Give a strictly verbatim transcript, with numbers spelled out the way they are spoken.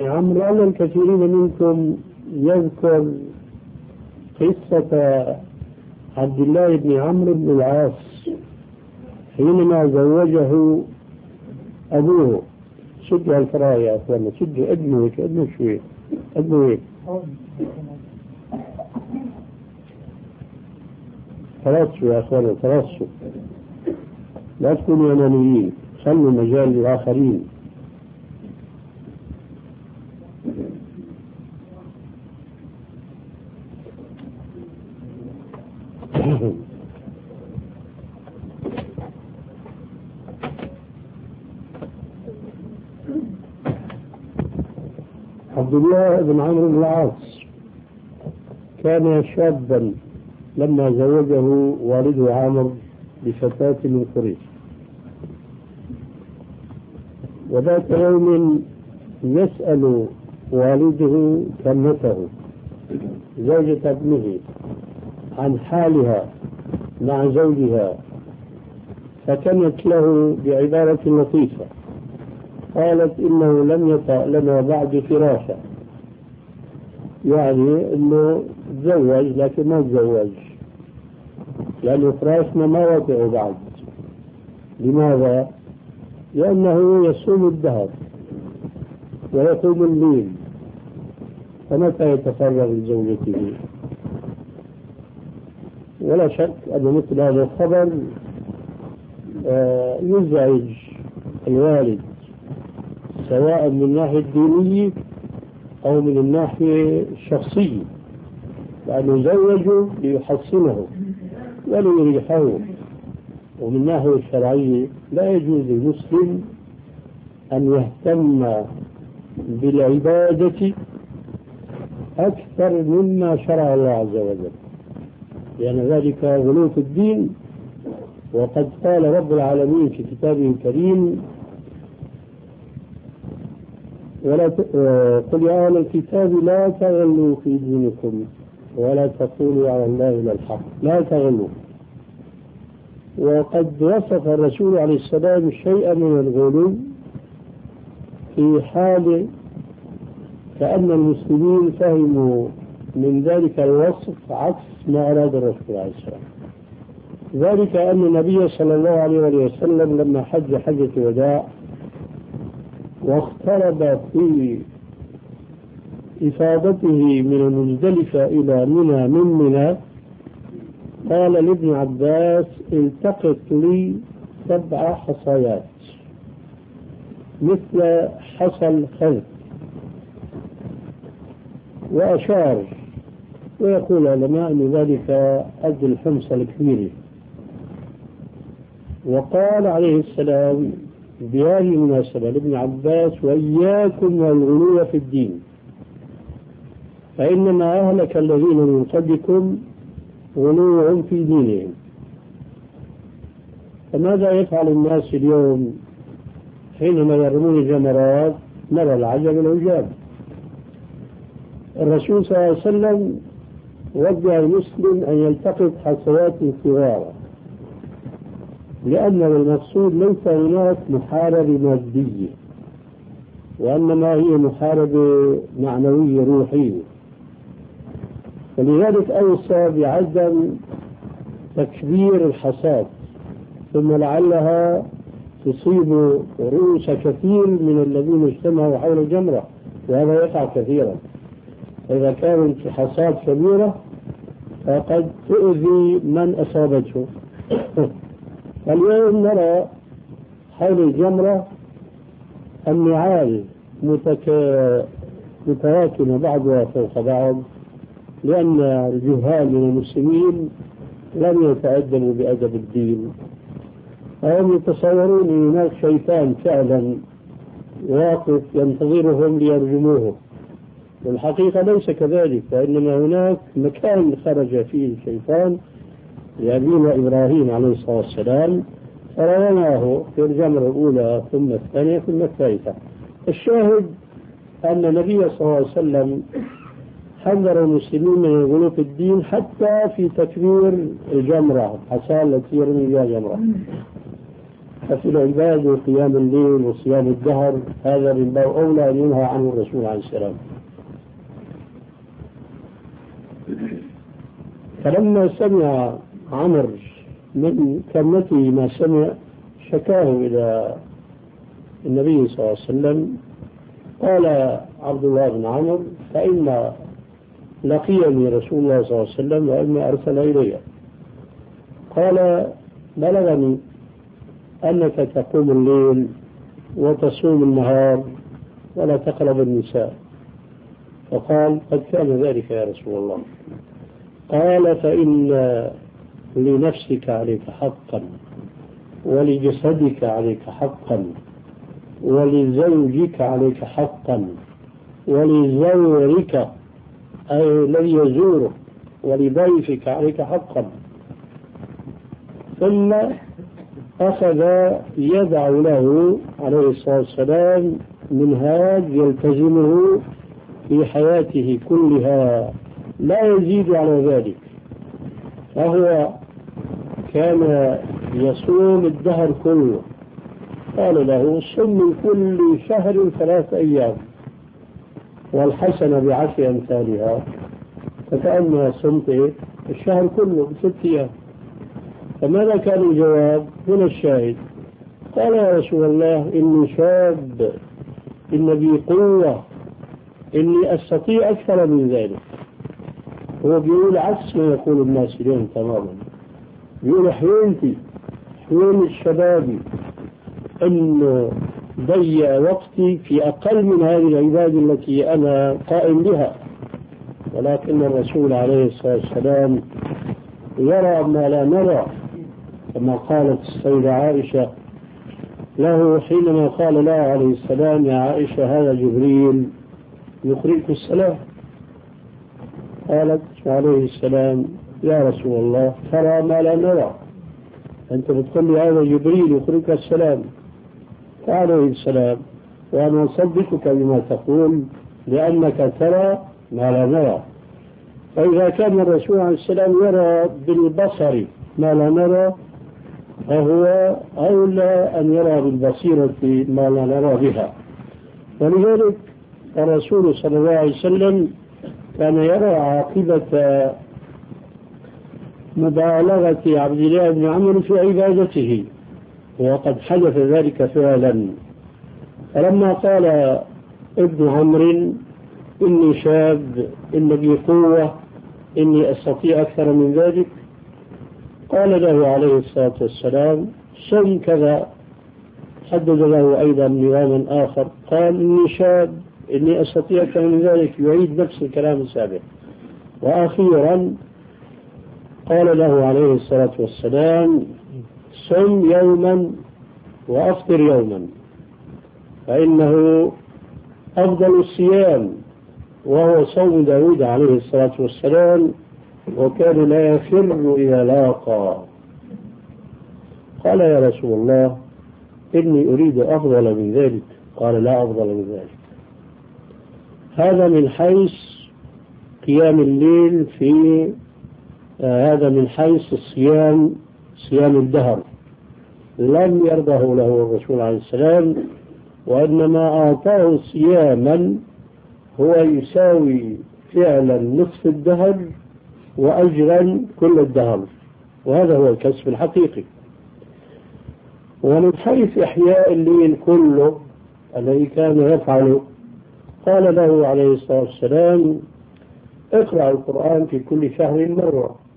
عمرو لعل الكثيرين منكم يذكر قصة عبد الله بن عمرو بن العاص حينما زوجه أبوه. شدوا الفراغ يا أخوانا، شدوا ابنه هيك، ابنه شوي، ابنه هيك. ترصوا يا أخوانا، ترصوا، لا تكونوا أنانيين، خلوا مجال للآخرين. عبد الله بن عمرو بن العاص كان شابا لما زوجه والده عامر بفتاة من قريش، وذات يوم يسأل والده كنته زوجة ابنه عن حالها مع زوجها، فكانت له بعبارة لطيفة، قالت إنه لم يطأ لنا بعد فراشا، يعني إنه تزوج لكن ما تزوج، لأن فراشنا ما وطئوا بعد. لماذا؟ لأنه يصوم الدهر ويقوم الليل، فمتى يتفرغ لزوجته؟ ولا شك أن مثل هذا الخبر يزعج الوالد، سواء من الناحية الدينية أو من الناحية الشخصية، لأنه زوجه ليحصنه وليريحه. ومن الناحية الشرعية لا يجوز للمسلم أن يهتم بالعبادة أكثر مما شرع الله عز وجل، لأن ذلك غلو في الدين. وقد قال رب العالمين في كتابه الكريم: ولا قل يا أهل الكتاب لا تغلوا في دينكم ولا تقولوا على الله إلا الحق، لا تغلوا. وقد وصف الرسول عليه السلام شيئا من الغلو في حال كأن المسلمين فهموا من ذلك الوصف عكس ما أراد الرسول عليه السلام. ذلك أن النبي صلى الله عليه وسلم لما حج حجة الوداع واقترب في إفاضته من المزدلفة إلى منى من منى، قال لابن عباس: التقط لي سبع حصيات مثل حصى الخذ، وأشار. ويقول العلماء أن ذلك قد الحمصة الكبيرة. وقال عليه السلام بهذه المناسبة لابن عباس: وإياكم والغلو في الدين، فإنما أهلك الذين من قبلكم غلوهم في دينهم. فماذا يفعل الناس اليوم حينما يرمون الجمرات؟ نرى العجب العجاب. الرسول صلى الله عليه وسلم وجه المسلم أن يلتقط حصوات صغارا، لأن المقصود ليس هناك محاربة مادية، وإنما هي محاربة معنوية روحية. فلذلك أوصى بعدم تكبير الحصاد، ثم لعلها تصيب رؤوس كثير من الذين اجتمعوا حول الجمرة، وهذا يقع كثيرا. إذا كانت حصاد كبيرة فقد تؤذي من أصابته. اليوم نرى حول الجمرة النعال متراكمة بعضها فوق بعض، لأن الجهال من المسلمين لم يتأدبوا بأدب الدين، فهم يتصورون أن هناك شيطان فعلا واقف ينتظرهم ليرجموه، والحقيقة ليس كذلك، وإنما هناك مكان خرج فيه الشيطان لأبينا إبراهيم عليه الصلاة والسلام، فرماه في الجمرة الأولى ثم الثانية ثم الثالثة. الشاهد أن النبي صلى الله عليه وسلم حذر المسلمين من الغلو في الدين حتى في تكبير الجمرة، الحصى التي يرمي بها الجمرة. ففي العباد وقيام الليل وصيام الدهر هذا من باب أولى أن ينهى عنه الرسول عليه السلام. فلما سمع عمرو من كلمته ما سمع شكاه إلى النبي صلى الله عليه وسلم. قال عبد الله بن عمرو فإن لقيني رسول الله صلى الله عليه وسلم وإني أرسل إلي، قال بلغني أنك تقوم الليل وتصوم النهار ولا تقرب النساء. فقال قد كان ذلك يا رسول الله. قال فإن لنفسك عليك حقا ولجسدك عليك حقا ولزوجك عليك حقا ولزورك أي الذي يزورك ولضيفك عليك حقا. ثم أخذ يدع له عليه الصلاة والسلام منهاج يلتزمه في حياته كلها لا يزيد على ذلك. فهو كان يصوم الدهر كله. قال له صم من كل شهر ثلاث أيام والحسنة بعشر أمثالها، فكأنها صمت الشهر كله بست أيام. فماذا كان الجواب؟ هنا الشاهد. قال يا رسول الله إني شاب، إن بي قوة، إني أستطيع أكثر من ذلك. هو بيقول عكس ما يقول الناس اليوم تماما. بيقول حيلتي حيل الشباب أن ضيع وقتي في أقل من هذه العبادة التي أنا قائم بها. ولكن الرسول عليه الصلاة والسلام يرى ما لا نرى، كما قالت السيدة عائشة له حينما قال له عليه السلام يا عائشة هذا جبريل يقرئك السلام. قالت عليه السلام يا رسول الله ترى ما لا نرى، أنت بتقول لي هذا جبريل يقرئك السلام. عليه السلام وأنا أصدقك بما تقول لأنك ترى ما لا نرى. فإذا كان الرسول عليه السلام يرى بالبصر ما لا نرى فهو أولى أن يرى بالبصيرة ما لا نرى بها. ولذلك الرسول صلى الله عليه وسلم كان يرى عاقبة مبالغة عبد الله بن عمرو في عبادته، وقد حدث ذلك فعلا. فلما قال ابن عمرو إني شاب، إن بي قوة، إني أستطيع أكثر من ذلك، قال له عليه الصلاة والسلام صم كذا. حدد له أيضا نظاما آخر قال إني شاب، إني أستطيع أكثر من ذلك، يعيد نفس الكلام السابق. وأخيرا قال له عليه الصلاة والسلام صم يوما وأفطر يوما، فإنه أفضل الصيام، وهو صوم داود عليه الصلاة والسلام، وكان لا يفر إذا لاقى. قال يا رسول الله إني أريد أفضل من ذلك. قال لا أفضل من ذلك. هذا من حيث قيام الليل، في آه هذا من حيث الصيام، صيام الدهر لم يرضه له الرسول عليه السلام، وإنما أعطاه صياما هو يساوي فعلا نصف الدهر وأجرا كل الدهر، وهذا هو الكسب الحقيقي. ومن حيث إحياء الليل كله الذي كان يفعله قال له عليه الصلاة والسلام اقرأ القرآن في كل شهر مرة،